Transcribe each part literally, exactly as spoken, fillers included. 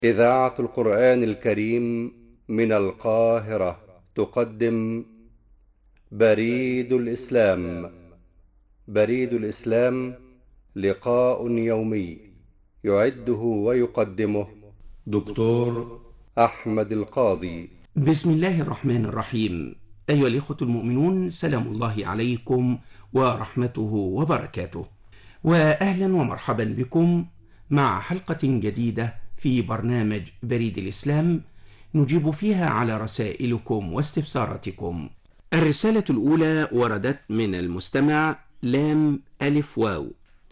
إذاعة القرآن الكريم من القاهرة تقدم بريد الإسلام. بريد الإسلام لقاء يومي يعده ويقدمه دكتور أحمد القاضي. بسم الله الرحمن الرحيم. أيها الإخوة المؤمنون، سلام الله عليكم ورحمته وبركاته، وأهلا ومرحبا بكم مع حلقة جديدة في برنامج بريد الإسلام نجيب فيها على رسائلكم واستفساراتكم. الرسالة الأولى وردت من المستمع لام ألف واو،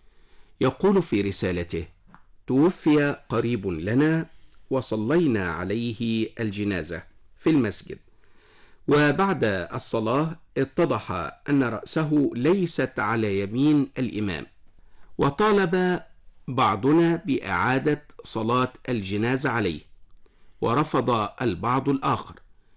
يقول في رسالته: توفي قريب لنا وصلينا عليه الجنازة في المسجد، وبعد الصلاة اتضح أن رأسه ليست على يمين الإمام، وطالب بعضنا بإعادة صلاة الجنازة عليه، ورفض البعض الآخر،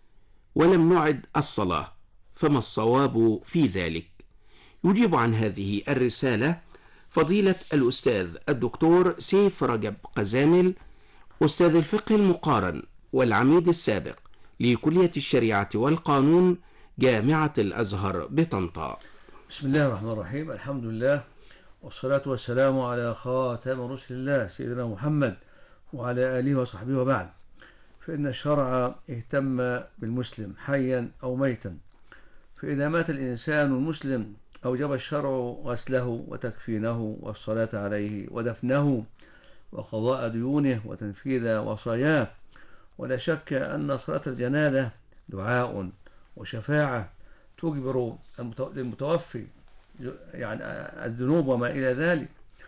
ولم نعد الصلاة، فما الصواب في ذلك؟ يجيب عن هذه الرسالة فضيلة الأستاذ الدكتور سيف رجب قزامل، أستاذ الفقه المقارن والعميد السابق لكلية الشريعة والقانون جامعة الأزهر بطنطا. بسم الله الرحمن الرحيم. الحمد لله والصلاة والسلام على خاتم رسل الله سيدنا محمد وعلى آله وصحبه، وبعد. فإن الشرع اهتم بالمسلم حيا أو ميتا، فإذا مات الإنسان المسلم أوجب الشرع غسله وتكفينه والصلاة عليه ودفنه وقضاء ديونه وتنفيذ وصاياه. ولا شك أن صلاة الجنازة دعاء وشفاعة تجبر المتوفي يعني الذنوب وما إلى ذلك.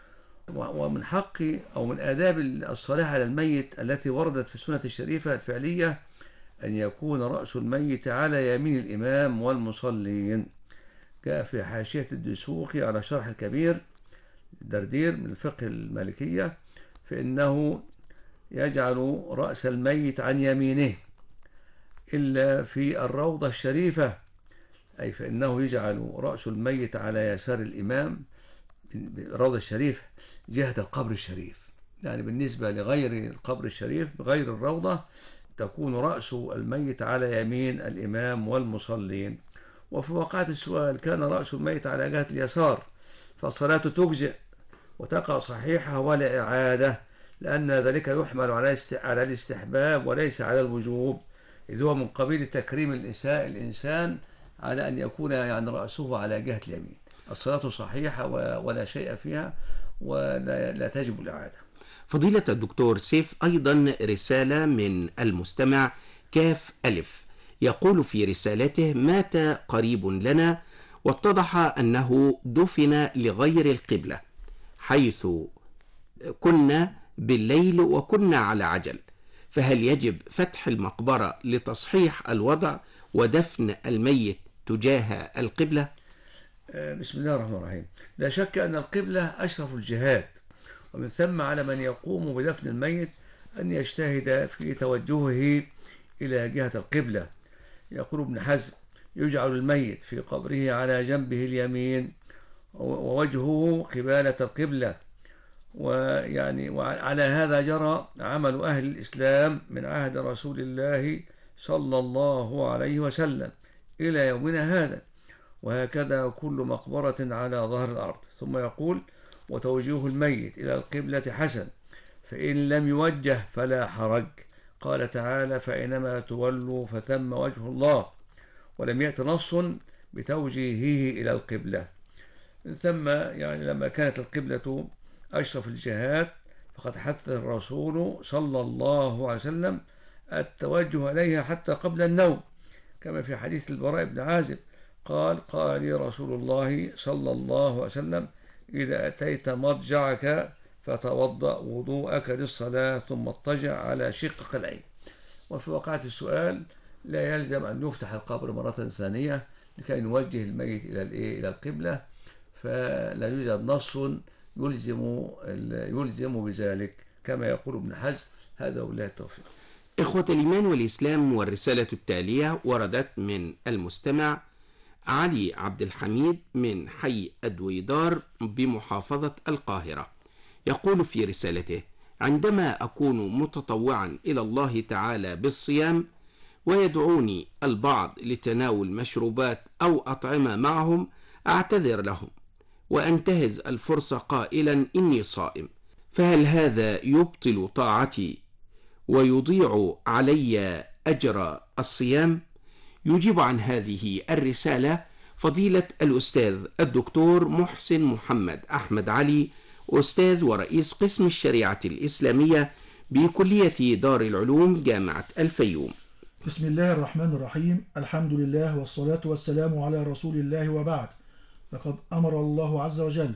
ومن حق أو من آداب الصلاة على الميت التي وردت في السنة الشريفة الفعلية أن يكون رأس الميت على يمين الإمام والمصلين. جاء في حاشية الدسوقي على شرح الكبير دردير من الفقه المالكية، فإنه يجعل رأس الميت عن يمينه إلا في الروضة الشريفة، أي فإنه يجعل رأس الميت على يسار الإمام الروضة الشريفة جهة القبر الشريف. يعني بالنسبة لغير القبر الشريف بغير الروضة تكون رأس الميت على يمين الإمام والمصلين. وفي وقعة السؤال كان رأس الميت على جهة اليسار فالصلاة تجزئ وتقع صحيحة ولا إعادة، لأن ذلك يحمل على الاستحباب وليس على الوجوب، إذ هو من قبيل تكريم الإنسان الإنسان على أن يكون يعني رأسه على جهة اليمين. الصلاة صحيحة ولا شيء فيها ولا لا تجب الإعادة. فضيلة الدكتور سيف أيضا رسالة من المستمع كاف ألف، يقول في رسالته: مات قريب لنا واتضح أنه دفن لغير القبلة، حيث كنا بالليل وكنا على عجل، فهل يجب فتح المقبرة لتصحيح الوضع ودفن الميت تجاه القبلة؟ بسم الله الرحمن الرحيم. لا شك أن القبلة أشرف الجهات، ومن ثم على من يقوم بدفن الميت أن يجتهد في توجهه إلى جهة القبلة. يقول ابن حزم: يجعل الميت في قبره على جنبه اليمين ووجهه قبالة القبلة. ويعني وعلى هذا جرى عمل أهل الإسلام من عهد رسول الله صلى الله عليه وسلم إلى يومنا هذا، وهكذا كل مقبرة على ظهر الأرض. ثم يقول: وتوجيه الميت إلى القبلة حسن، فإن لم يوجه فلا حرج. قال تعالى: فإنما تولوا فثم وجه الله. ولم يأت نص بتوجيهه إلى القبلة. ثم يعني لما كانت القبلة أشرف الجهات فقد حث الرسول صلى الله عليه وسلم التوجه إليها حتى قبل النوم، كما في حديث البراء بن عازب قال: قال لي رسول الله صلى الله عليه وسلم: إذا أتيت مضجعك فتوضأ وضوءك للصلاة ثم اضطجع على شقك الأيمن. وفي وقعة السؤال لا يلزم أن يفتح القبر مرة ثانية لكي نوجه الميت إلى إلى القبلة، فلا يوجد نص يلزم يلزم بذلك كما يقول ابن حزم. هذا وبالله التوفيق. إخوة الإيمان والإسلام، والرسالة التالية وردت من المستمع علي عبد الحميد من حي الدويدار بمحافظة القاهرة، يقول في رسالته: عندما أكون متطوعا إلى الله تعالى بالصيام ويدعوني البعض لتناول مشروبات أو أطعمة معهم، أعتذر لهم وأنتهز الفرصة قائلا إني صائم، فهل هذا يبطل طاعتي ويضيع علي أجر الصيام؟ يجيب عن هذه الرسالة فضيلة الأستاذ الدكتور محسن محمد أحمد علي، أستاذ ورئيس قسم الشريعة الإسلامية بكلية دار العلوم جامعة الفيوم. بسم الله الرحمن الرحيم. الحمد لله والصلاة والسلام على رسول الله، وبعد. لقد أمر الله عز وجل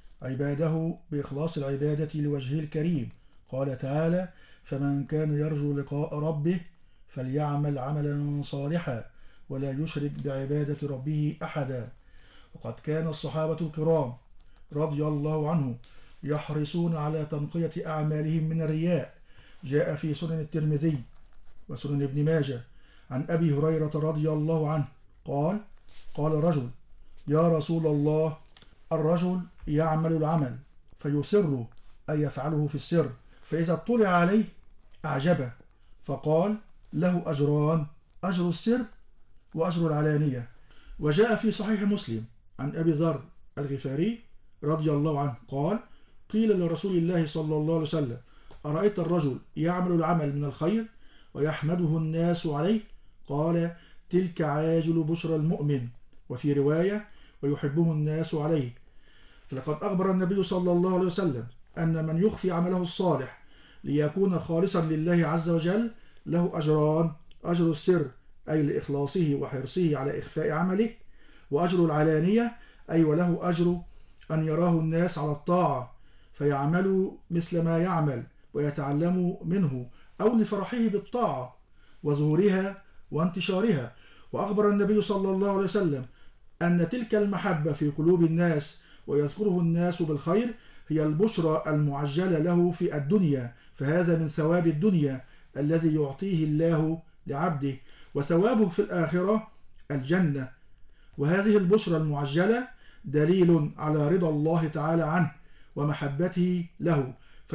عباده بإخلاص العبادة لوجهه الكريم. قال تعالى: فمن كان يرجو لقاء ربه فليعمل عملا صالحا ولا يشرك بعبادة ربه أحدا. وقد كان الصحابة الكرام رضي الله عنهم يحرصون على تنقية أعمالهم من الرياء. جاء في سنن الترمذي وسنن ابن ماجه عن أبي هريرة رضي الله عنه قال: قال رجل: يا رسول الله، الرجل يعمل العمل فيسر أي يفعله في السر، فإذا اطلع عليه أعجبه، فقال: له أجران، أجر السر وأجر العلانية. وجاء في صحيح مسلم عن أبي ذر الغفاري رضي الله عنه قال: قيل لرسول الله صلى الله عليه وسلم: أرأيت الرجل يعمل العمل من الخير ويحمده الناس عليه؟ قال: تلك عاجل بشرى المؤمن. وفي رواية: ويحبه الناس عليه. فلقد أخبر النبي صلى الله عليه وسلم أن من يخفي عمله الصالح ليكون خالصا لله عز وجل له أجران: أجر السر أي لإخلاصه وحرصه على إخفاء عمله، وأجر العلانية أي وله أجر أن يراه الناس على الطاعة فيعملوا مثل ما يعمل ويتعلموا منه، أو لفرحه بالطاعة وظهورها وانتشارها. وأخبر النبي صلى الله عليه وسلم أن تلك المحبة في قلوب الناس ويذكره الناس بالخير هي البشرى المعجلة له في الدنيا، فهذا من ثواب الدنيا الذي يعطيه الله لعبده، وثوابه في الآخرة الجنة. وهذه البشرى المعجلة دليل على رضا الله تعالى عنه ومحبته له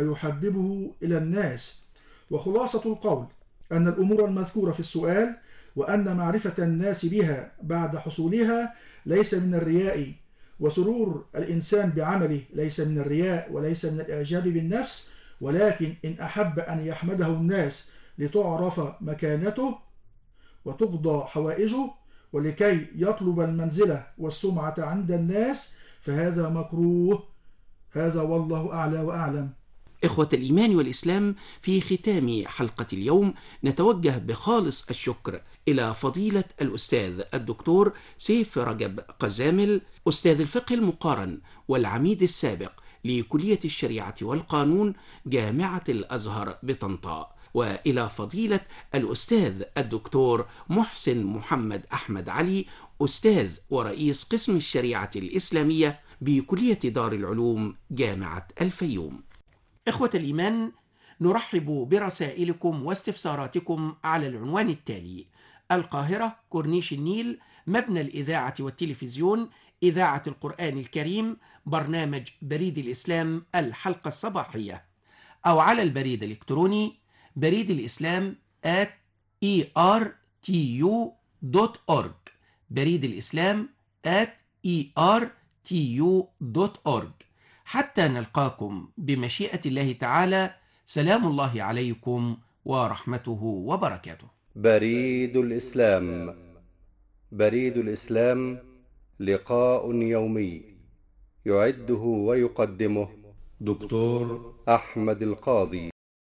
فيحببه إلى الناس. وخلاصة القول أن الأمور المذكورة في السؤال وأن معرفة الناس بها بعد حصولها ليس من الرياء، وسرور الإنسان بعمله ليس من الرياء وليس من الإعجاب بالنفس، ولكن إن أحب أن يحمده الناس لتعرف مكانته وتقضى حوائجه ولكي يطلب المنزلة والسمعة عند الناس فهذا مكروه. هذا والله أعلى وأعلم. إخوة الإيمان والإسلام، في ختام حلقة اليوم نتوجه بخالص الشكر إلى فضيلة الأستاذ الدكتور سيف رجب قزامل، أستاذ الفقه المقارن والعميد السابق لكلية الشريعة والقانون جامعة الأزهر بطنطا، وإلى فضيلة الأستاذ الدكتور محسن محمد أحمد علي، أستاذ ورئيس قسم الشريعة الإسلامية بكلية دار العلوم جامعة الفيوم. إخوة الإيمان، نرحب برسائلكم واستفساراتكم على العنوان التالي: القاهرة، كورنيش النيل، مبنى الإذاعة والتلفزيون، إذاعة القرآن الكريم، برنامج بريد الإسلام الحلقة الصباحية، أو على البريد الإلكتروني بريد الإسلام at e r t u dot org، بريد الإسلام at e r t u dot org. حتى نلقاكم بمشيئة الله تعالى، سلام الله عليكم ورحمته وبركاته. بريد الإسلام. بريد الإسلام لقاء يومي يعده ويقدمه دكتور أحمد القاضي.